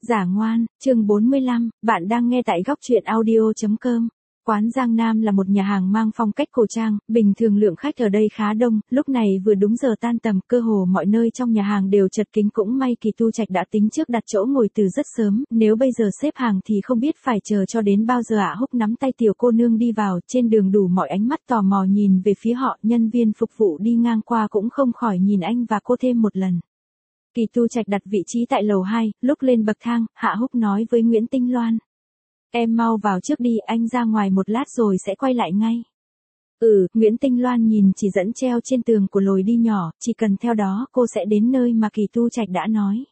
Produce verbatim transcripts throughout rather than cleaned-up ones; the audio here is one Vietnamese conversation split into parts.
Giả ngoan, chương bốn mươi lăm, bạn đang nghe tại góc truyện audio chấm com. Quán Giang Nam là một nhà hàng mang phong cách cổ trang, bình thường lượng khách ở đây khá đông, lúc này vừa đúng giờ tan tầm, cơ hồ mọi nơi trong nhà hàng đều chật kín, cũng may Kỳ Tu Trạch đã tính trước đặt chỗ ngồi từ rất sớm, nếu bây giờ xếp hàng thì không biết phải chờ cho đến bao giờ ạ. Húc nắm tay tiểu cô nương đi vào, trên đường đủ mọi ánh mắt tò mò nhìn về phía họ, nhân viên phục vụ đi ngang qua cũng không khỏi nhìn anh và cô thêm một lần. Kỳ Tu Trạch đặt vị trí tại lầu hai, lúc lên bậc thang, Hạ Húc nói với Nguyễn Tinh Loan. Em mau vào trước đi, anh ra ngoài một lát rồi sẽ quay lại ngay. Ừ, Nguyễn Tinh Loan nhìn chỉ dẫn treo trên tường của lối đi nhỏ, chỉ cần theo đó cô sẽ đến nơi mà Kỳ Tu Trạch đã nói.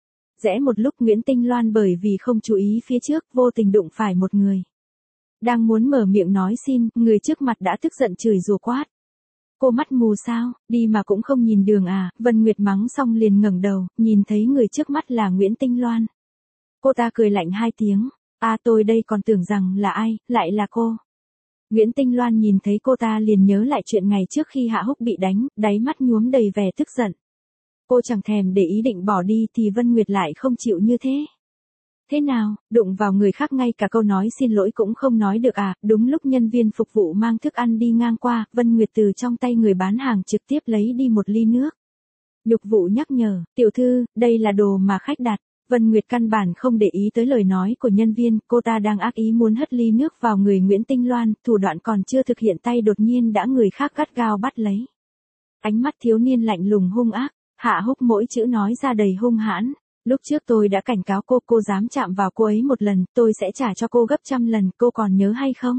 Rẽ một lúc Nguyễn Tinh Loan bởi vì không chú ý phía trước, vô tình đụng phải một người. Đang muốn mở miệng nói xin, người trước mặt đã tức giận chửi rủa quát. Cô mắt mù sao, đi mà cũng không nhìn đường à, Vân Nguyệt mắng xong liền ngẩng đầu, nhìn thấy người trước mắt là Nguyễn Tinh Loan. Cô ta cười lạnh hai tiếng, à tôi đây còn tưởng rằng là ai, lại là cô. Nguyễn Tinh Loan nhìn thấy cô ta liền nhớ lại chuyện ngày trước khi Hạ Húc bị đánh, đáy mắt nhuốm đầy vẻ tức giận. Cô chẳng thèm để ý định bỏ đi thì Vân Nguyệt lại không chịu như thế. Thế nào, đụng vào người khác ngay cả câu nói xin lỗi cũng không nói được à, đúng lúc nhân viên phục vụ mang thức ăn đi ngang qua, Vân Nguyệt từ trong tay người bán hàng trực tiếp lấy đi một ly nước. Nhục vụ nhắc nhở, tiểu thư, đây là đồ mà khách đặt. Vân Nguyệt căn bản không để ý tới lời nói của nhân viên, cô ta đang ác ý muốn hất ly nước vào người Nguyễn Tinh Loan, thủ đoạn còn chưa thực hiện tay đột nhiên đã người khác gắt gao bắt lấy. Ánh mắt thiếu niên lạnh lùng hung ác, Hạ Húc mỗi chữ nói ra đầy hung hãn. Lúc trước tôi đã cảnh cáo cô, cô dám chạm vào cô ấy một lần, tôi sẽ trả cho cô gấp trăm lần, cô còn nhớ hay không?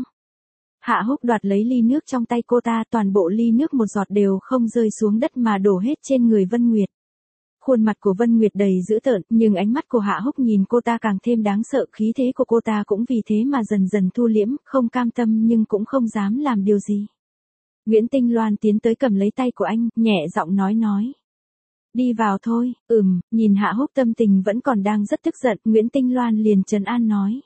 Hạ Húc đoạt lấy ly nước trong tay cô ta, toàn bộ ly nước một giọt đều không rơi xuống đất mà đổ hết trên người Vân Nguyệt. Khuôn mặt của Vân Nguyệt đầy dữ tợn, nhưng ánh mắt của Hạ Húc nhìn cô ta càng thêm đáng sợ, khí thế của cô ta cũng vì thế mà dần dần thu liễm, không cam tâm nhưng cũng không dám làm điều gì. Nguyễn Tinh Loan tiến tới cầm lấy tay của anh, nhẹ giọng nói nói. Đi vào thôi, ừm, nhìn Hạ Húc tâm tình vẫn còn đang rất tức giận, Nguyễn Tinh Loan liền trấn an nói.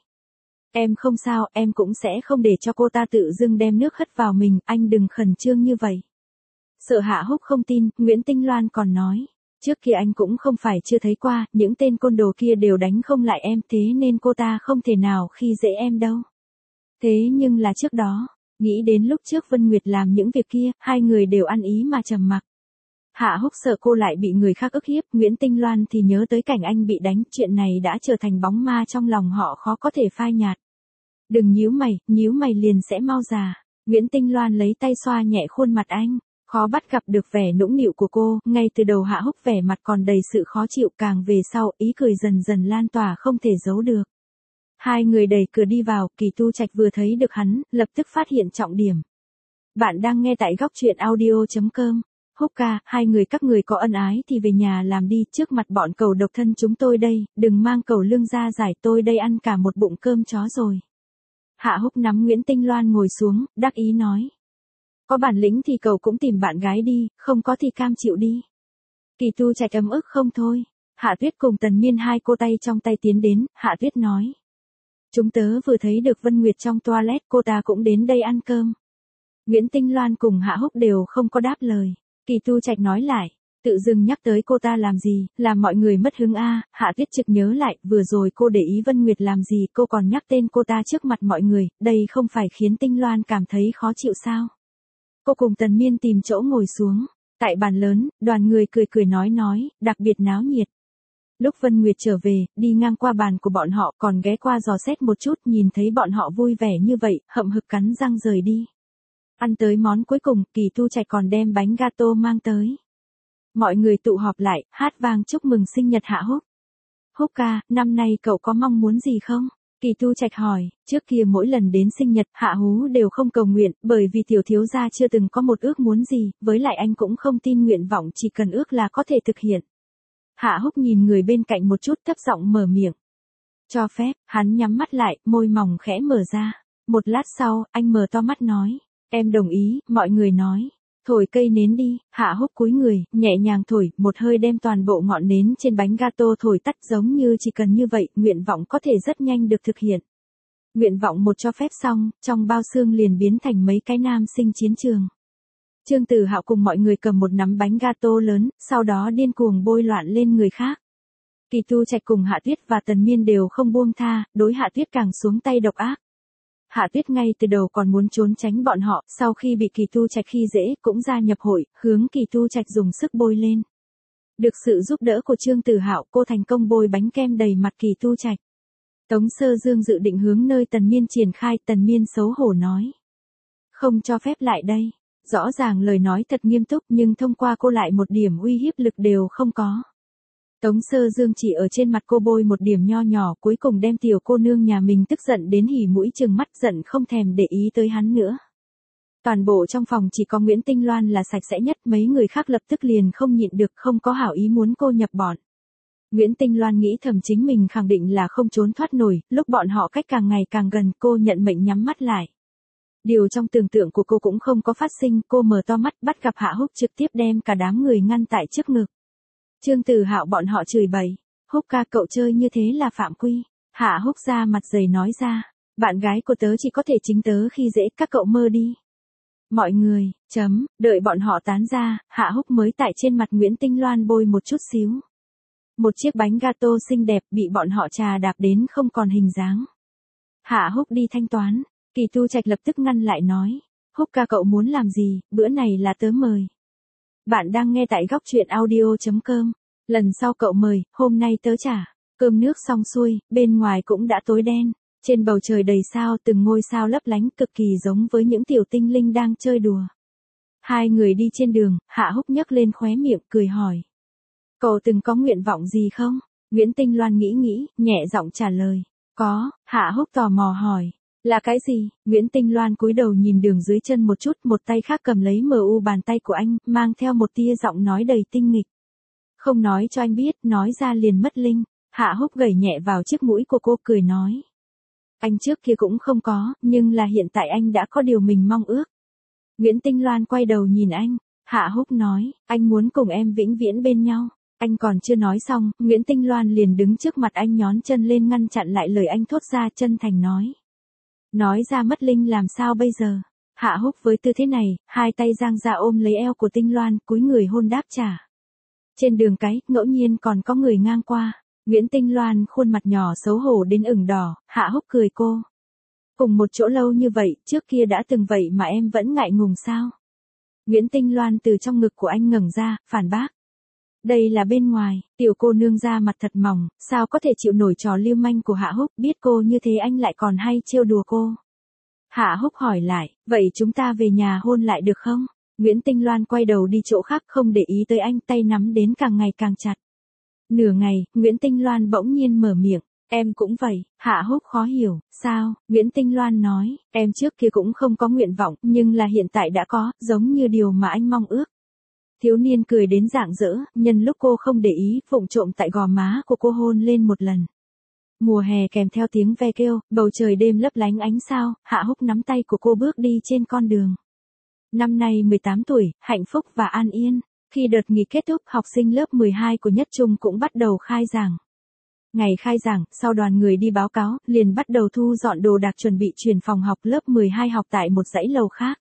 Em không sao, em cũng sẽ không để cho cô ta tự dưng đem nước hất vào mình, anh đừng khẩn trương như vậy. Sợ Hạ Húc không tin, Nguyễn Tinh Loan còn nói. Trước kia anh cũng không phải chưa thấy qua, những tên côn đồ kia đều đánh không lại em, thế nên cô ta không thể nào khi dễ em đâu. Thế nhưng là trước đó, nghĩ đến lúc trước Vân Nguyệt làm những việc kia, hai người đều ăn ý mà trầm mặc. Hạ Húc sợ cô lại bị người khác ức hiếp, Nguyễn Tinh Loan thì nhớ tới cảnh anh bị đánh, chuyện này đã trở thành bóng ma trong lòng họ khó có thể phai nhạt. Đừng nhíu mày, nhíu mày liền sẽ mau già. Nguyễn Tinh Loan lấy tay xoa nhẹ khuôn mặt anh, khó bắt gặp được vẻ nũng nịu của cô, ngay từ đầu Hạ Húc vẻ mặt còn đầy sự khó chịu, càng về sau, ý cười dần dần lan tỏa không thể giấu được. Hai người đẩy cửa đi vào, Kỳ Tu Trạch vừa thấy được hắn, lập tức phát hiện trọng điểm. Bạn đang nghe tại góc truyện audio chấm com. Húc ca, hai người các người có ân ái thì về nhà làm đi, trước mặt bọn cầu độc thân chúng tôi đây, đừng mang cầu lương ra giải, tôi đây ăn cả một bụng cơm chó rồi. Hạ Húc nắm Nguyễn Tinh Loan ngồi xuống, đắc ý nói. Có bản lĩnh thì cầu cũng tìm bạn gái đi, không có thì cam chịu đi. Kỳ Tu Trạch ấm ức không thôi. Hạ Tuyết cùng Tần Miên hai cô tay trong tay tiến đến, Hạ Tuyết nói. Chúng tớ vừa thấy được Vân Nguyệt trong toilet, cô ta cũng đến đây ăn cơm. Nguyễn Tinh Loan cùng Hạ Húc đều không có đáp lời. Kỳ Tu Trạch nói lại, tự dưng nhắc tới cô ta làm gì, làm mọi người mất hứng a. Hạ Tuyết trực nhớ lại, vừa rồi cô để ý Vân Nguyệt làm gì, cô còn nhắc tên cô ta trước mặt mọi người, đây không phải khiến Tinh Loan cảm thấy khó chịu sao? Cô cùng Tần Miên tìm chỗ ngồi xuống, tại bàn lớn, đoàn người cười cười nói nói, đặc biệt náo nhiệt. Lúc Vân Nguyệt trở về, đi ngang qua bàn của bọn họ còn ghé qua dò xét một chút, nhìn thấy bọn họ vui vẻ như vậy, hậm hực cắn răng rời đi. Ăn tới món cuối cùng, Kỳ Tu Trạch còn đem bánh gato mang tới. Mọi người tụ họp lại, hát vang chúc mừng sinh nhật Hạ Húc. Húc ca, năm nay cậu có mong muốn gì không? Kỳ Tu Trạch hỏi, trước kia mỗi lần đến sinh nhật, Hạ Hú đều không cầu nguyện, bởi vì tiểu thiếu gia chưa từng có một ước muốn gì, với lại anh cũng không tin nguyện vọng chỉ cần ước là có thể thực hiện. Hạ Húc nhìn người bên cạnh một chút, thấp giọng mở miệng. Cho phép, hắn nhắm mắt lại, môi mỏng khẽ mở ra. Một lát sau, anh mở to mắt nói, em đồng ý, mọi người nói. Thổi cây nến đi, Hạ Húc cúi người, nhẹ nhàng thổi, một hơi đem toàn bộ ngọn nến trên bánh gato thổi tắt, giống như chỉ cần như vậy, nguyện vọng có thể rất nhanh được thực hiện. Nguyện vọng một cho phép xong, trong bao xương liền biến thành mấy cái nam sinh chiến trường. Trương Tử Hạo cùng mọi người cầm một nắm bánh gato lớn, sau đó điên cuồng bôi loạn lên người khác. Kỳ Tu Trạch cùng Hạ Tuyết và Tần Miên đều không buông tha, đối Hạ Tuyết càng xuống tay độc ác. Hạ Tuyết ngay từ đầu còn muốn trốn tránh bọn họ, sau khi bị Kỳ Tu Trạch khi dễ, cũng gia nhập hội, hướng Kỳ Tu Trạch dùng sức bôi lên. Được sự giúp đỡ của Trương Tử Hạo, cô thành công bôi bánh kem đầy mặt Kỳ Tu Trạch. Tống Sơ Dương dự định hướng nơi Tần Miên triển khai, Tần Miên xấu hổ nói. Không cho phép lại đây. Rõ ràng lời nói thật nghiêm túc nhưng thông qua cô lại một điểm uy hiếp lực đều không có. Tống Sơ Dương chỉ ở trên mặt cô bôi một điểm nho nhỏ, cuối cùng đem tiểu cô nương nhà mình tức giận đến hỉ mũi trừng mắt, giận không thèm để ý tới hắn nữa. Toàn bộ trong phòng chỉ có Nguyễn Tinh Loan là sạch sẽ nhất, mấy người khác lập tức liền không nhịn được, không có hảo ý muốn cô nhập bọn. Nguyễn Tinh Loan nghĩ thầm chính mình khẳng định là không trốn thoát nổi, lúc bọn họ cách càng ngày càng gần, cô nhận mệnh nhắm mắt lại. Điều trong tưởng tượng của cô cũng không có phát sinh, cô mở to mắt bắt gặp Hạ Húc trực tiếp đem cả đám người ngăn tại trước ngực. Trương Tử Hạo bọn họ chửi bậy, Húc ca cậu chơi như thế là phạm quy. Hạ Húc ra mặt dày nói ra, bạn gái của tớ chỉ có thể chính tớ khi dễ, các cậu mơ đi. Mọi người, chấm, đợi bọn họ tán ra, Hạ Húc mới tại trên mặt Nguyễn Tinh Loan bôi một chút xíu. Một chiếc bánh gato xinh đẹp bị bọn họ trà đạp đến không còn hình dáng. Hạ Húc đi thanh toán, Kỳ Tu Trạch lập tức ngăn lại nói, Húc ca cậu muốn làm gì, bữa này là tớ mời. Bạn đang nghe tại góc truyện audio chấm com, lần sau cậu mời, hôm nay tớ trả. Cơm nước xong xuôi, bên ngoài cũng đã tối đen, trên bầu trời đầy sao, từng ngôi sao lấp lánh cực kỳ giống với những tiểu tinh linh đang chơi đùa. Hai người đi trên đường, Hạ Húc nhấc lên khóe miệng cười hỏi. Cậu từng có nguyện vọng gì không? Nguyễn Tinh Loan nghĩ nghĩ, nhẹ giọng trả lời. Có. Hạ Húc tò mò hỏi. Là cái gì? Nguyễn Tinh Loan cúi đầu nhìn đường dưới chân một chút, một tay khác cầm lấy mờ u bàn tay của anh, mang theo một tia giọng nói đầy tinh nghịch. Không nói cho anh biết, nói ra liền mất linh. Hạ Húc gẩy nhẹ vào chiếc mũi của cô cười nói. Anh trước kia cũng không có, nhưng là hiện tại anh đã có điều mình mong ước. Nguyễn Tinh Loan quay đầu nhìn anh, Hạ Húc nói, anh muốn cùng em vĩnh viễn bên nhau. Anh còn chưa nói xong, Nguyễn Tinh Loan liền đứng trước mặt anh nhón chân lên ngăn chặn lại lời anh thốt ra, chân thành nói. Nói ra mất linh làm sao bây giờ? Hạ Húc với tư thế này, hai tay giang ra ôm lấy eo của Tinh Loan, cúi người hôn đáp trả. Trên đường cái, ngẫu nhiên còn có người ngang qua. Nguyễn Tinh Loan khuôn mặt nhỏ xấu hổ đến ửng đỏ, Hạ Húc cười cô. Cùng một chỗ lâu như vậy, trước kia đã từng vậy mà em vẫn ngại ngùng sao? Nguyễn Tinh Loan từ trong ngực của anh ngẩng ra, phản bác. Đây là bên ngoài, tiểu cô nương da mặt thật mỏng, sao có thể chịu nổi trò lưu manh của Hạ Húc, biết cô như thế anh lại còn hay trêu đùa cô. Hạ Húc hỏi lại, vậy chúng ta về nhà hôn lại được không? Nguyễn Tinh Loan quay đầu đi chỗ khác không để ý tới anh, tay nắm đến càng ngày càng chặt. Nửa ngày, Nguyễn Tinh Loan bỗng nhiên mở miệng, em cũng vậy. Hạ Húc khó hiểu, sao? Nguyễn Tinh Loan nói, em trước kia cũng không có nguyện vọng, nhưng là hiện tại đã có, giống như điều mà anh mong ước. Thiếu niên cười đến rạng rỡ, nhân lúc cô không để ý, vụng trộm tại gò má của cô hôn lên một lần. Mùa hè kèm theo tiếng ve kêu, bầu trời đêm lấp lánh ánh sao, Hạ Húc nắm tay của cô bước đi trên con đường. Năm nay mười tám tuổi, hạnh phúc và an yên. Khi đợt nghỉ kết thúc, học sinh lớp mười hai của Nhất Trung cũng bắt đầu khai giảng. Ngày khai giảng, sau đoàn người đi báo cáo, liền bắt đầu thu dọn đồ đạc chuẩn bị chuyển phòng học lớp mười hai học tại một dãy lầu khác.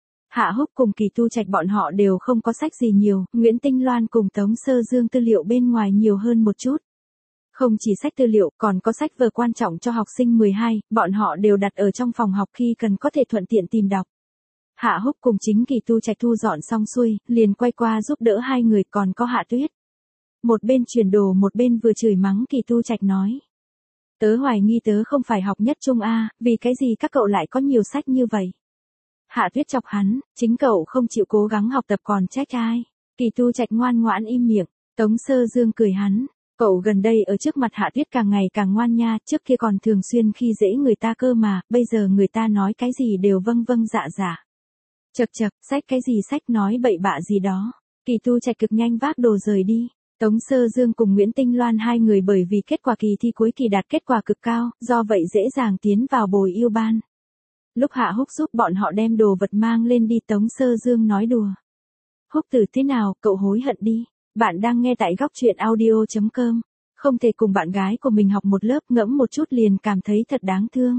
Hạ Húc cùng Kỳ Tu Trạch bọn họ đều không có sách gì nhiều, Nguyễn Tinh Loan cùng Tống Sơ Dương tư liệu bên ngoài nhiều hơn một chút. Không chỉ sách tư liệu, còn có sách vở quan trọng cho học sinh mười hai, bọn họ đều đặt ở trong phòng học khi cần có thể thuận tiện tìm đọc. Hạ Húc cùng chính Kỳ Tu Trạch thu dọn xong xuôi, liền quay qua giúp đỡ hai người, còn có Hạ Tuyết. Một bên chuyển đồ một bên vừa chửi mắng Kỳ Tu Trạch nói. Tớ hoài nghi tớ không phải học Nhất Trung a, vì cái gì các cậu lại có nhiều sách như vậy? Hạ Tuyết chọc hắn, chính cậu không chịu cố gắng học tập còn trách ai? Kỳ Tu Trạch ngoan ngoãn im miệng. Tống Sơ Dương cười hắn, cậu gần đây ở trước mặt Hạ Tuyết càng ngày càng ngoan nha, trước kia còn thường xuyên khi dễ người ta cơ mà, bây giờ người ta nói cái gì đều vâng vâng dạ dạ. Chậc chậc, sách cái gì sách, nói bậy bạ gì đó. Kỳ Tu Trạch cực nhanh vác đồ rời đi. Tống Sơ Dương cùng Nguyễn Tinh Loan hai người bởi vì kết quả kỳ thi cuối kỳ đạt kết quả cực cao, do vậy dễ dàng tiến vào bồi yêu ban. Lúc Hạ Húc giúp bọn họ đem đồ vật mang lên đi, Tống Sơ Dương nói đùa. Húc Tử thế nào, cậu hối hận đi. Bạn đang nghe tại góc truyện audio chấm com. Không thể cùng bạn gái của mình học một lớp, ngẫm một chút liền cảm thấy thật đáng thương.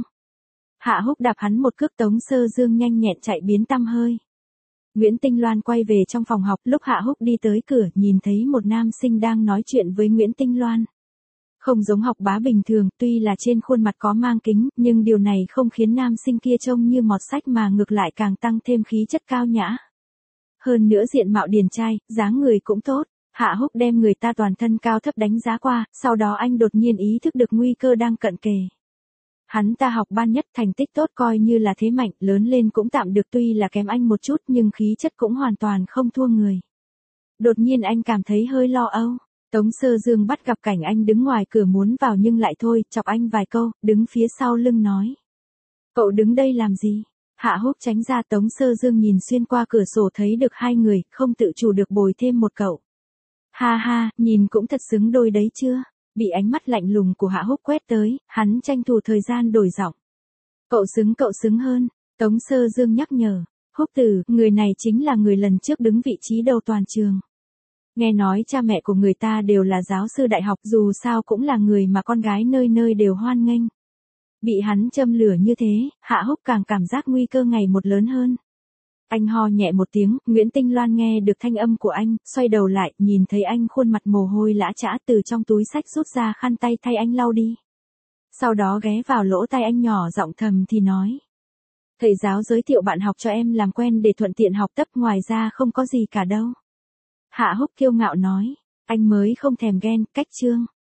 Hạ Húc đạp hắn một cước, Tống Sơ Dương nhanh nhẹn chạy biến tăm hơi. Nguyễn Tinh Loan quay về trong phòng học, lúc Hạ Húc đi tới cửa, nhìn thấy một nam sinh đang nói chuyện với Nguyễn Tinh Loan. Không giống Học Bá bình thường, tuy là trên khuôn mặt có mang kính, nhưng điều này không khiến nam sinh kia trông như mọt sách mà ngược lại càng tăng thêm khí chất cao nhã. Hơn nữa diện mạo điển trai, dáng người cũng tốt. Hạ Húc đem người ta toàn thân cao thấp đánh giá qua, sau đó anh đột nhiên ý thức được nguy cơ đang cận kề. Hắn ta học ban nhất, thành tích tốt coi như là thế mạnh, lớn lên cũng tạm được, tuy là kém anh một chút nhưng khí chất cũng hoàn toàn không thua người. Đột nhiên anh cảm thấy hơi lo âu. Tống Sơ Dương bắt gặp cảnh anh đứng ngoài cửa muốn vào nhưng lại thôi, chọc anh vài câu, đứng phía sau lưng nói. Cậu đứng đây làm gì? Hạ Húc tránh ra. Tống Sơ Dương nhìn xuyên qua cửa sổ thấy được hai người, không tự chủ được bồi thêm một cậu. Ha ha, nhìn cũng thật xứng đôi đấy chưa? Bị ánh mắt lạnh lùng của Hạ Húc quét tới, hắn tranh thủ thời gian đổi giọng. Cậu xứng cậu xứng hơn, Tống Sơ Dương nhắc nhở. Húc Tử, người này chính là người lần trước đứng vị trí đầu toàn trường. Nghe nói cha mẹ của người ta đều là giáo sư đại học, dù sao cũng là người mà con gái nơi nơi đều hoan nghênh. Bị hắn châm lửa như thế, Hạ Húc càng cảm giác nguy cơ ngày một lớn hơn. Anh ho nhẹ một tiếng, Nguyễn Tinh Loan nghe được thanh âm của anh, xoay đầu lại, nhìn thấy anh khuôn mặt mồ hôi lã chã, từ trong túi xách rút ra khăn tay thay anh lau đi. Sau đó ghé vào lỗ tai anh nhỏ giọng thầm thì nói. Thầy giáo giới thiệu bạn học cho em làm quen để thuận tiện học tập, ngoài ra không có gì cả đâu. Hạ Húc kiêu ngạo nói, anh mới không thèm ghen, cách trương.